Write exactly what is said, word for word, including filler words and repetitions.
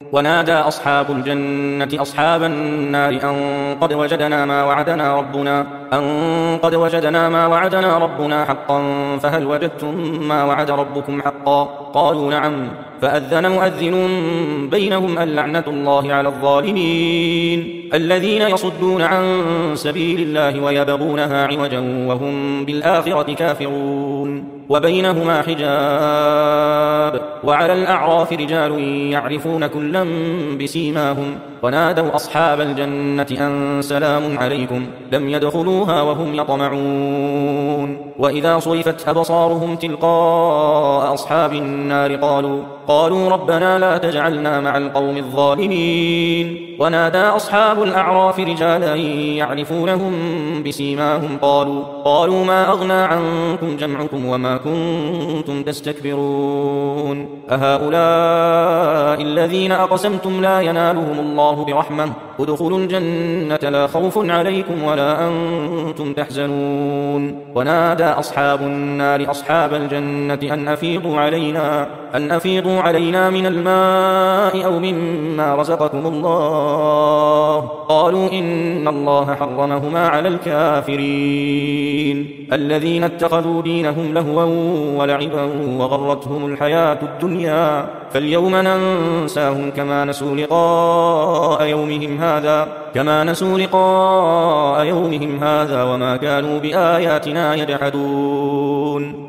ونادى أصحاب الجنة أصحاب النار أن قد وجدنا ما وعدنا ربنا أن قد وجدنا ما وعدنا ربنا حقا فهل وجدتم ما وعد ربكم حقا قالوا نعم فأذن مؤذن بينهم اللعنة الله على الظالمين الذين يصدون عن سبيل الله ويبغونها عوجا وهم بالآخرة كافرون وبينهما حجاب وعلى الأعراف رجال يعرفون كلا بسيماهم ونادوا أصحاب الجنة أن سلام عليكم لم يدخلوها وهم يطمعون وإذا صرفت أبصارهم تلقاء أصحاب النار قالوا قالوا ربنا لا تجعلنا مع القوم الظالمين ونادى أصحاب الأعراف رجالا يعرفونهم بسيماهم قالوا قالوا ما أغنى عنكم جمعكم وما كنتم تستكبرون أهؤلاء الذين أقسمتم لا ينالهم الله برحمة ادخلوا الجنة لا خوف عليكم ولا أنتم تحزنون ونادى أصحاب النار أصحاب الجنة أن أفيضوا علينا أن أفيضوا علينا من الماء أو مما رزقكم الله قالوا إن الله حرمهما على الكافرين الذين اتخذوا دينهم لهوا ولعبا وغرتهم الحياة الدنيا فاليوم ننساهم كما نسوا لقاء يومهم هذا كما نسوا لقاء يومهم هذا وما كانوا بآياتنا يجحدون